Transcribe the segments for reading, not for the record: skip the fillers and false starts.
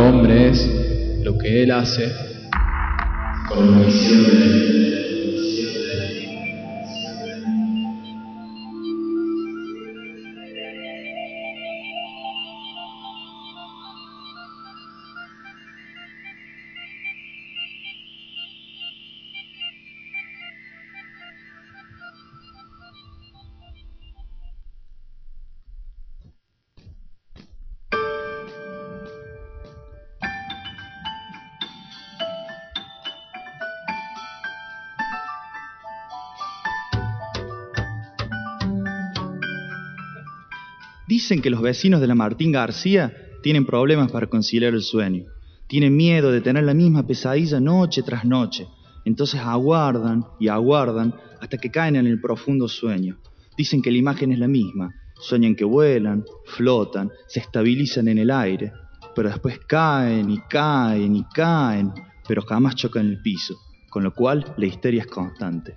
hombre es lo que él hace con la visión de él. Dicen que los vecinos de la Martín García tienen problemas para conciliar el sueño. Tienen miedo de tener la misma pesadilla noche tras noche. Entonces aguardan y aguardan hasta que caen en el profundo sueño. Dicen que la imagen es la misma. Sueñan que vuelan, flotan, se estabilizan en el aire. Pero después caen y caen y caen, pero jamás chocan el piso. Con lo cual la histeria es constante.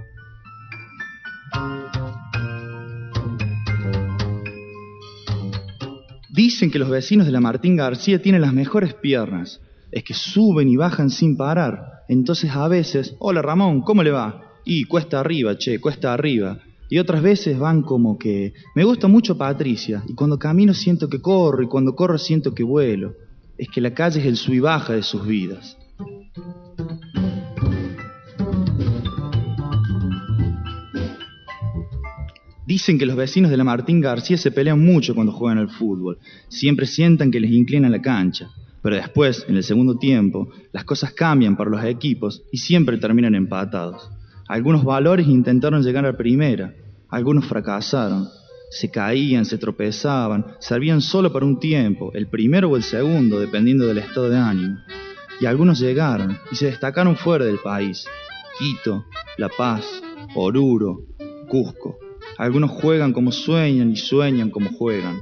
Dicen que los vecinos de la Martín García tienen las mejores piernas. Es que suben y bajan sin parar. Entonces a veces, hola Ramón, ¿cómo le va? Y cuesta arriba, che, cuesta arriba. Y otras veces van como que, me gusta mucho Patricia, y cuando camino siento que corro, y cuando corro siento que vuelo. Es que la calle es el sub y baja de sus vidas. Dicen que los vecinos de la Martín García se pelean mucho cuando juegan al fútbol. Siempre sientan que les inclinan la cancha. Pero después, en el segundo tiempo, las cosas cambian para los equipos y siempre terminan empatados. Algunos valores intentaron llegar a primera. Algunos fracasaron. Se caían, se tropezaban, servían solo para un tiempo, el primero o el segundo, dependiendo del estado de ánimo. Y algunos llegaron y se destacaron fuera del país. Quito, La Paz, Oruro, Cusco. Algunos juegan como sueñan y sueñan como juegan.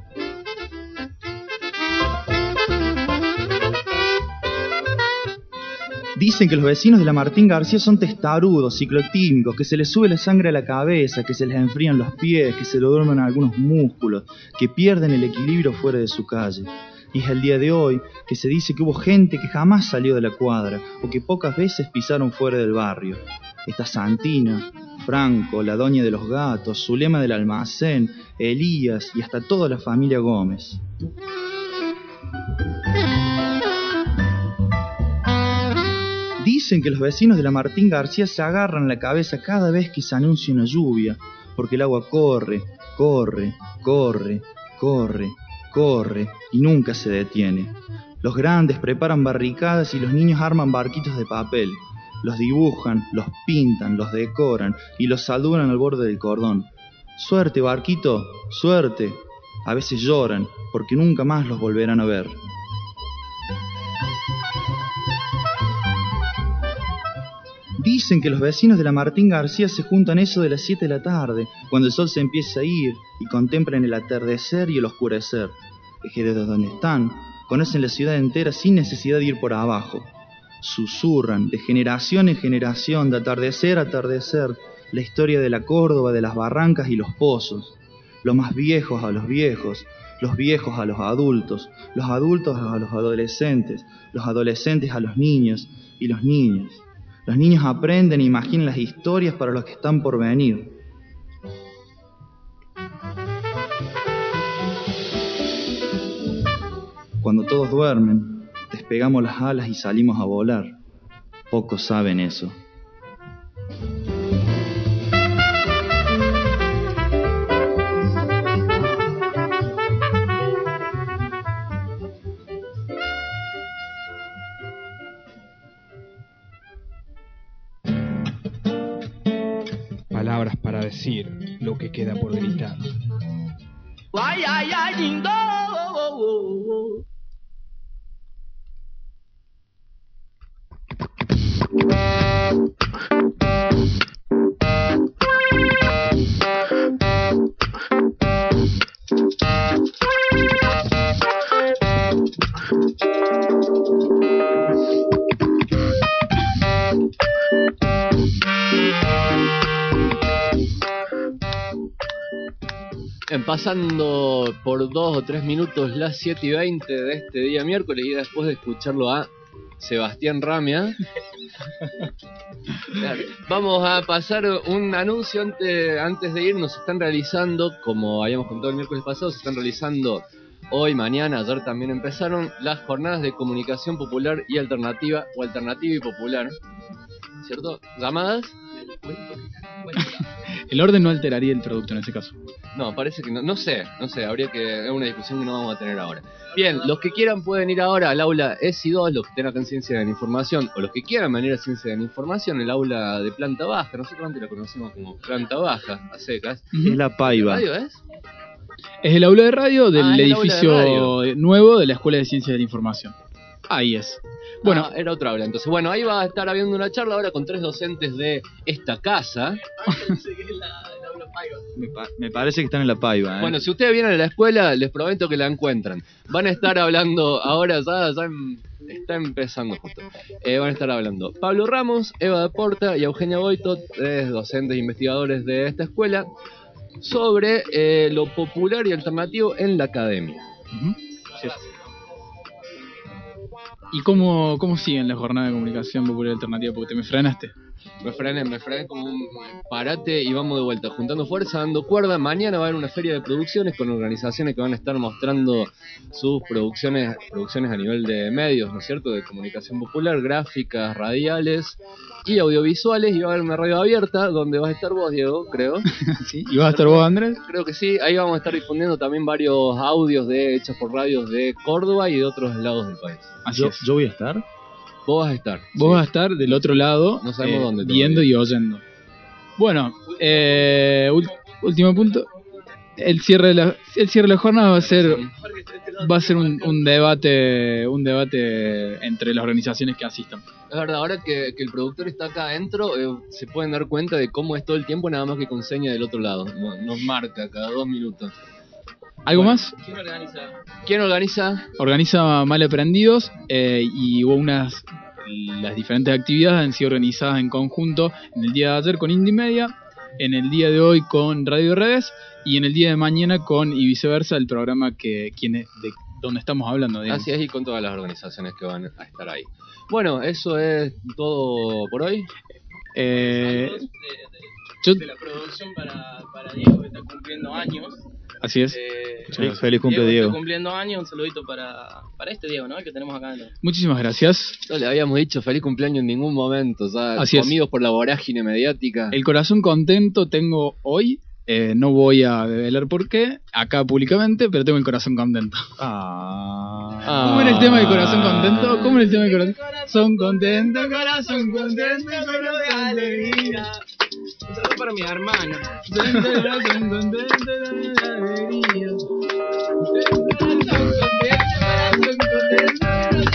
Dicen que los vecinos de la Martín García son testarudos, ciclotímicos, que se les sube la sangre a la cabeza, que se les enfrían los pies, que se le duermen algunos músculos, que pierden el equilibrio fuera de su calle. Y es el día de hoy que se dice que hubo gente que jamás salió de la cuadra o que pocas veces pisaron fuera del barrio. Está Santina, Franco, la doña de los gatos, Zulema del almacén, Elías y hasta toda la familia Gómez. Dicen que los vecinos de la Martín García se agarran la cabeza cada vez que se anuncia una lluvia, porque el agua corre, corre, corre, corre, corre y nunca se detiene. Los grandes preparan barricadas y los niños arman barquitos de papel. Los dibujan, los pintan, los decoran y los saludan al borde del cordón. Suerte, barquito, suerte. A veces lloran porque nunca más los volverán a ver. Dicen que los vecinos de la Martín García se juntan eso de las 7 de la tarde, cuando el sol se empieza a ir, y contemplan el atardecer y el oscurecer. Es que desde donde están, conocen la ciudad entera sin necesidad de ir por abajo. Susurran de generación en generación, de atardecer a atardecer, la historia de la Córdoba, de las barrancas y los pozos. Los más viejos a los viejos a los adultos a los adolescentes, los adolescentes a los niños y los niños. Los niños aprenden e imaginan las historias para los que están por venir. Cuando todos duermen, despegamos las alas y salimos a volar. Pocos saben eso. Palabras para decir lo que queda por gritar. Ay, ay, ay, lindo. pasando por 2 o 3 minutos las 7:20 de este día miércoles, y después de escucharlo a Sebastián Ramia, vamos a pasar un anuncio antes de irnos. Se están realizando, como habíamos contado el miércoles pasado, se están realizando hoy, mañana, ayer también empezaron las jornadas de comunicación popular y alternativa, o alternativa y popular, ¿cierto? Llamadas. El orden no alteraría el producto en ese caso. No, parece que no sé, habría que, es una discusión que no vamos a tener ahora. Bien, los que quieran pueden ir ahora al aula ESI 2, los que estén acá en Ciencia de la Información, o los que quieran venir a Ciencia de la Información, el aula de planta baja, nosotros antes la conocemos como planta baja, a secas. Es la Paiva. ¿Radio es? Es el aula de radio del es el edificio aula de radio nuevo de la Escuela de Ciencias de la Información. Ahí es. Bueno, era otra aula. Entonces, bueno, ahí va a estar habiendo una charla ahora con 3 docentes de esta casa. Me parece que están en la Paiva. Bueno, si ustedes vienen a la escuela, les prometo que la encuentran. Van a estar hablando ahora, está empezando justo. Van a estar hablando Pablo Ramos, Eva de Porta y Eugenia Boito, 3 docentes e investigadores de esta escuela, sobre lo popular y alternativo en la academia. Sí. ¿Y cómo siguen la jornada de comunicación popular y alternativa? Porque te me frenaste. Me frené como un parate y vamos de vuelta, juntando fuerza, dando cuerda. Mañana va a haber una feria de producciones con organizaciones que van a estar mostrando sus producciones a nivel de medios, ¿no es cierto? De comunicación popular, gráficas, radiales y audiovisuales. Y va a haber una radio abierta donde vas a estar vos, Diego, creo. ¿Sí? ¿Y vas a estar vos, Andrés? Creo que sí. Ahí vamos a estar difundiendo también varios audios hechos por radios de Córdoba y de otros lados del país. ¿Yo voy a estar? Vos vas a estar. Vos vas a estar del otro lado, no sabemos dónde viendo y oyendo. Bueno, último punto. El cierre de la jornada va a ser un debate entre las organizaciones que asistan. Es verdad, ahora que el productor está acá adentro, se pueden dar cuenta de cómo es todo el tiempo, nada más que con seña del otro lado. Nos marca cada 2 minutos. ¿Algo más? ¿Quién organiza? Organiza Malaprendidos, y hubo las diferentes actividades han sido organizadas en conjunto en el día de ayer con Indie Media, en el día de hoy con Radio Redes y en el día de mañana con Y Viceversa, el programa de donde estamos hablando. Digamos. Así es, y con todas las organizaciones que van a estar ahí. Bueno, eso es todo por hoy. De la producción para Diego, que está cumpliendo años. Así es. Feliz cumple, Diego. Está cumpliendo años, un saludito para este Diego, ¿no? El que tenemos acá. Muchísimas gracias. No le habíamos dicho feliz cumpleaños en ningún momento, Así comidos por la vorágine mediática. El corazón contento tengo hoy. No voy a develar por qué acá públicamente, pero tengo el corazón contento. ¿Cómo era el tema del corazón contento? ¿Cómo era el tema del corazón contento? Corazón contento, pero de alegría. Un saludo para mi hermano. Corazón contento, de alegría. Corazón contento, corazón contento, de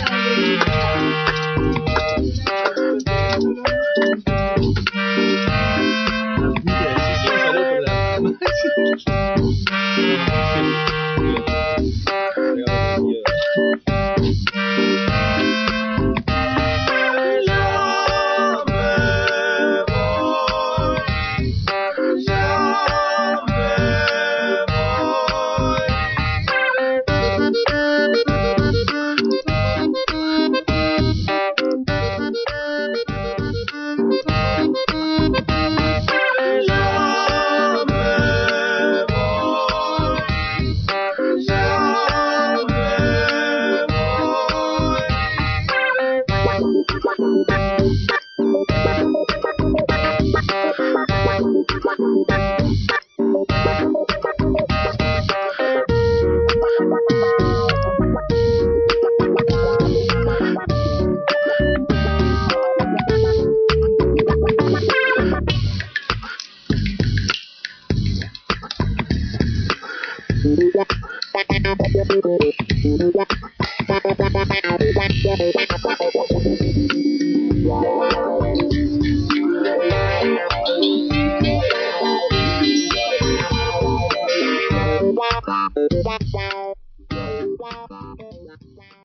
Thank you.